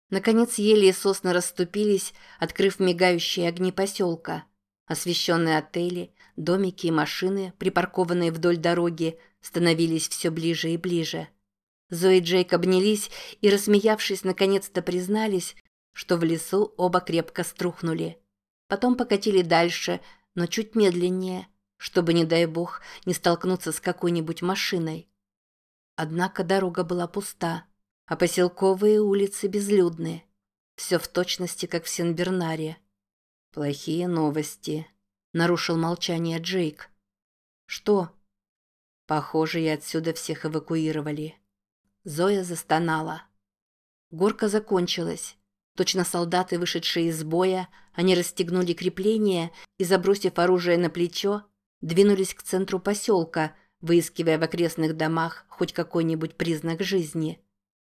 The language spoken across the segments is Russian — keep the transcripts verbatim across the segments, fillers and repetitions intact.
Наконец ели и сосны расступились, открыв мигающие огни поселка. Освещенные отели, домики и машины, припаркованные вдоль дороги, становились все ближе и ближе. Зои и Джейк обнялись и, рассмеявшись, наконец-то признались, что в лесу оба крепко струхнули. Потом покатили дальше, но чуть медленнее, чтобы, не дай бог, не столкнуться с какой-нибудь машиной. Однако дорога была пуста, а поселковые улицы безлюдны. Все в точности, как в Сен-Бернаре. «Плохие новости», — нарушил молчание Джейк. «Что?» «Похоже, и отсюда всех эвакуировали». Зоя застонала. Горка закончилась. Точно солдаты, вышедшие из боя, они расстегнули крепление и, забросив оружие на плечо, двинулись к центру поселка, выискивая в окрестных домах хоть какой-нибудь признак жизни.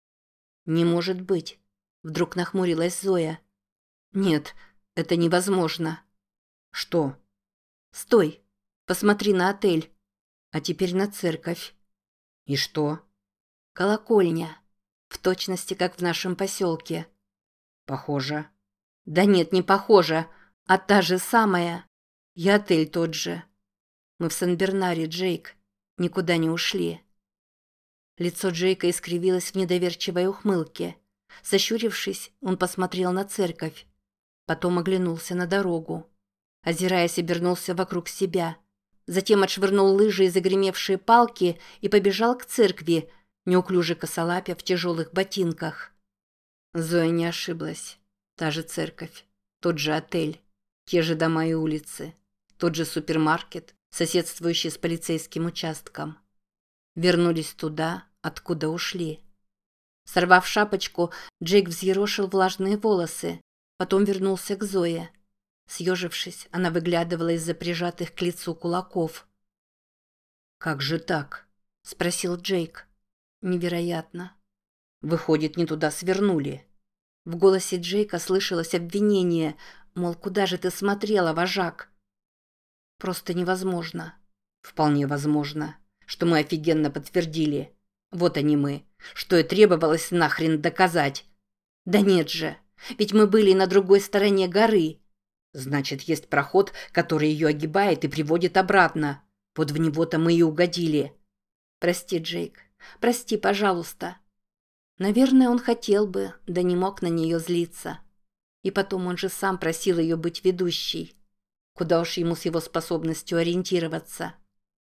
«Не может быть», — вдруг нахмурилась Зоя. «Нет, это невозможно». «Что?» «Стой, посмотри на отель, а теперь на церковь». «И что?» «Колокольня, в точности, как в нашем поселке». «Похоже». «Да нет, не похоже, а та же самая. И отель тот же. Мы в Сан-Бернаре, Джейк, никуда не ушли». Лицо Джейка искривилось в недоверчивой ухмылке. Сощурившись, он посмотрел на церковь. Потом оглянулся на дорогу. Озираясь, обернулся вокруг себя. Затем отшвырнул лыжи и загремевшие палки и побежал к церкви, неуклюже косолапя в тяжелых ботинках. Зоя не ошиблась. Та же церковь, тот же отель, те же дома и улицы, тот же супермаркет, соседствующий с полицейским участком. Вернулись туда, откуда ушли. Сорвав шапочку, Джейк взъерошил влажные волосы, потом вернулся к Зое. Съежившись, она выглядывала из-за прижатых к лицу кулаков. «Как же так?» – спросил Джейк. «Невероятно». «Выходит, не туда свернули». В голосе Джейка слышалось обвинение, мол, куда же ты смотрела, вожак? «Просто невозможно». «Вполне возможно, что мы офигенно подтвердили. Вот они мы, что и требовалось нахрен доказать». «Да нет же, ведь мы были на другой стороне горы». «Значит, есть проход, который ее огибает и приводит обратно. Вот в него-то мы и угодили». «Прости, Джейк, прости, пожалуйста». Наверное, он хотел бы, да не мог на нее злиться. И потом он же сам просил ее быть ведущей. Куда уж ему с его способностью ориентироваться.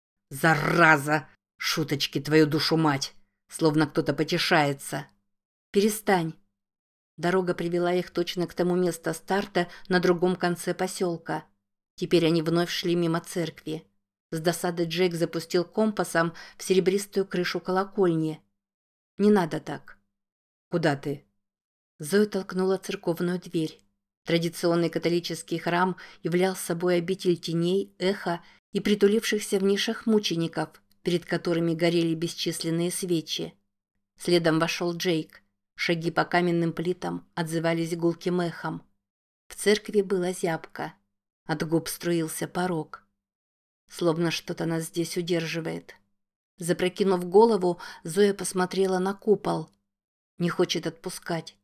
«Зараза! Шуточки, твою душу мать! Словно кто-то потешается». «Перестань». Дорога привела их точно к тому месту старта на другом конце поселка. Теперь они вновь шли мимо церкви. С досады Джейк запустил компасом в серебристую крышу колокольни. «Не надо так». «Куда ты?» Зоя толкнула церковную дверь. Традиционный католический храм являл собой обитель теней, эха и притулившихся в нишах мучеников, перед которыми горели бесчисленные свечи. Следом вошел Джейк. Шаги по каменным плитам отзывались гулким эхом. В церкви была зябко. От губ струился порог. Словно что-то нас здесь удерживает. Запрокинув голову, Зоя посмотрела на купол. Не хочет отпускать.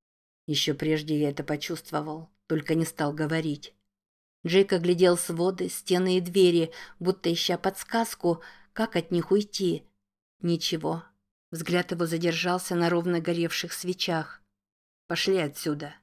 Еще прежде я это почувствовал, только не стал говорить. Джейк оглядел своды, стены и двери, будто ища подсказку, как от них уйти. Ничего. Взгляд его задержался на ровно горевших свечах. «Пошли отсюда».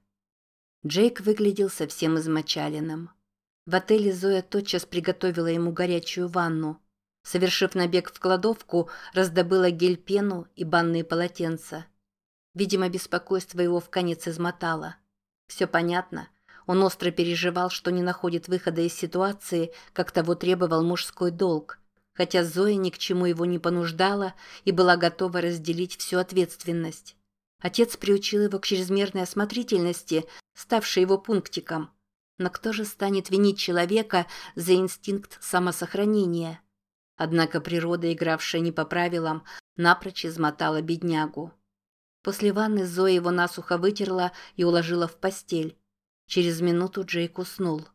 Джейк выглядел совсем измочаленным. В отеле Зоя тотчас приготовила ему горячую ванну. Совершив набег в кладовку, раздобыла гель-пену и банные полотенца. Видимо, беспокойство его вконец измотало. Все понятно. Он остро переживал, что не находит выхода из ситуации, как того требовал мужской долг. Хотя Зоя ни к чему его не понуждала и была готова разделить всю ответственность. Отец приучил его к чрезмерной осмотрительности, ставшей его пунктиком. Но кто же станет винить человека за инстинкт самосохранения? Однако природа, игравшая не по правилам, напрочь измотала беднягу. После ванны Зоя его насухо вытерла и уложила в постель. Через минуту Джейк уснул.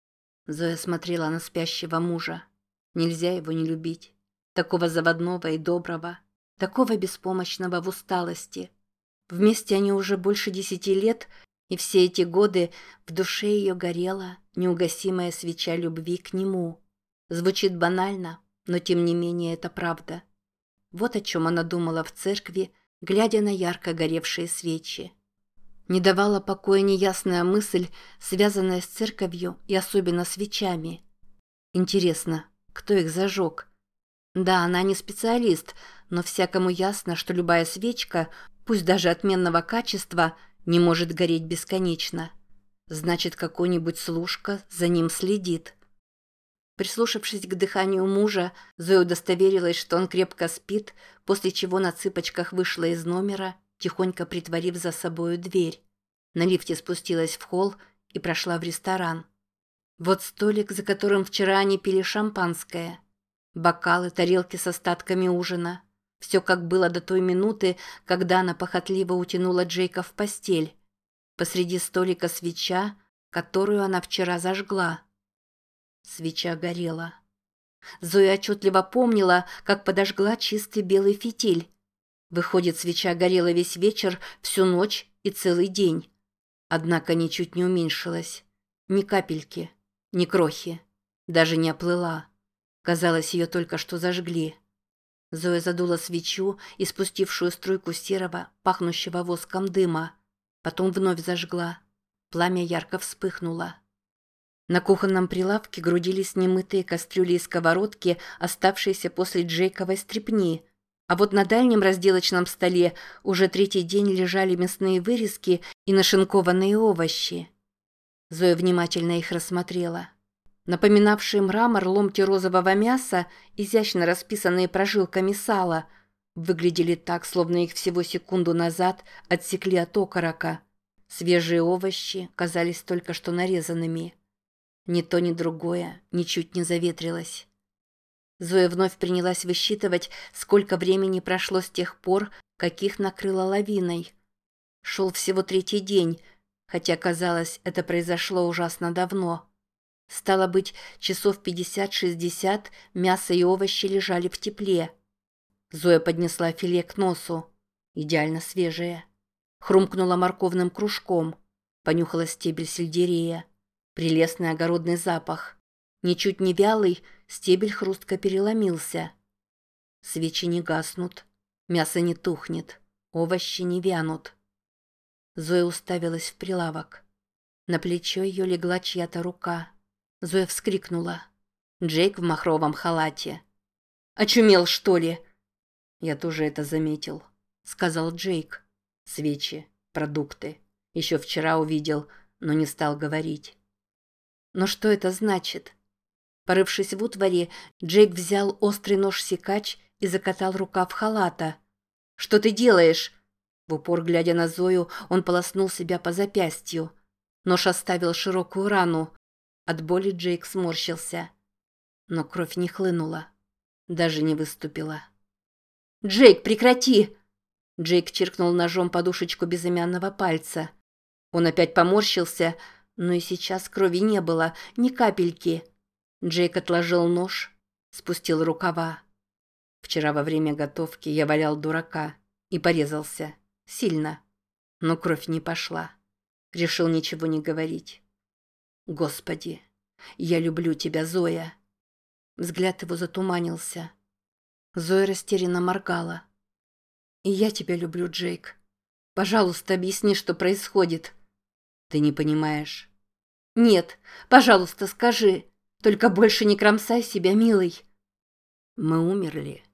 Зоя смотрела на спящего мужа. Нельзя его не любить. Такого заводного и доброго. Такого беспомощного в усталости. Вместе они уже больше десяти лет, и все эти годы в душе ее горела неугасимая свеча любви к нему. Звучит банально, но тем не менее это правда. Вот о чем она думала в церкви, глядя на ярко горевшие свечи. Не давала покоя неясная мысль, связанная с церковью и особенно свечами. Интересно, кто их зажег? Да, она не специалист, но всякому ясно, что любая свечка, пусть даже отменного качества, не может гореть бесконечно. Значит, какой-нибудь служка за ним следит. Прислушавшись к дыханию мужа, Зоя удостоверилась, что он крепко спит, после чего на цыпочках вышла из номера, тихонько притворив за собою дверь. На лифте спустилась в холл и прошла в ресторан. Вот столик, за которым вчера они пили шампанское. Бокалы, тарелки с остатками ужина. Все как было до той минуты, когда она похотливо утянула Джейка в постель. Посреди столика свеча, которую она вчера зажгла. Свеча горела. Зоя отчетливо помнила, как подожгла чистый белый фитиль. Выходит, свеча горела весь вечер, всю ночь и целый день. Однако ничуть не уменьшилась. Ни капельки, ни крохи. Даже не оплыла. Казалось, ее только что зажгли. Зоя задула свечу, испустившую струйку серого, пахнущего воском дыма. Потом вновь зажгла. Пламя ярко вспыхнуло. На кухонном прилавке грудились немытые кастрюли и сковородки, оставшиеся после Джейковой стряпни. А вот на дальнем разделочном столе уже третий день лежали мясные вырезки и нашинкованные овощи. Зоя внимательно их рассмотрела. Напоминавшие мрамор ломти розового мяса, изящно расписанные прожилками сала, выглядели так, словно их всего секунду назад отсекли от окорока. Свежие овощи казались только что нарезанными. Ни то, ни другое ничуть не заветрилось. Зоя вновь принялась высчитывать, сколько времени прошло с тех пор, как их накрыло лавиной. Шел всего третий день, хотя, казалось, это произошло ужасно давно. Стало быть, часов пятьдесят-шестьдесят мясо и овощи лежали в тепле. Зоя поднесла филе к носу. Идеально свежее. Хрумкнула морковным кружком. Понюхала стебель сельдерея. Прелестный огородный запах. Ничуть не вялый, стебель хрустко переломился. Свечи не гаснут. Мясо не тухнет. Овощи не вянут. Зоя уставилась в прилавок. На плечо ее легла чья-то рука. Зоя вскрикнула. Джейк в махровом халате. «Очумел, что ли?» «Я тоже это заметил», — сказал Джейк. «Свечи, продукты. Еще вчера увидел, но не стал говорить». «Но что это значит?» Порывшись в утвари, Джейк взял острый нож-секач и закатал рукав халата. «Что ты делаешь?» В упор глядя на Зою, он полоснул себя по запястью. Нож оставил широкую рану. От боли Джейк сморщился. Но кровь не хлынула. Даже не выступила. «Джейк, прекрати!» Джейк чиркнул ножом подушечку безымянного пальца. Он опять поморщился, но и сейчас крови не было, ни капельки. Джейк отложил нож, спустил рукава. Вчера во время готовки я валял дурака и порезался. Сильно. Но кровь не пошла. Решил ничего не говорить. «Господи, я люблю тебя, Зоя!» Взгляд его затуманился. Зоя растерянно моргала. «И я тебя люблю, Джейк. Пожалуйста, объясни, что происходит». «Ты не понимаешь». «Нет, пожалуйста, скажи. Только больше не кромсай себя, милый». Мы умерли.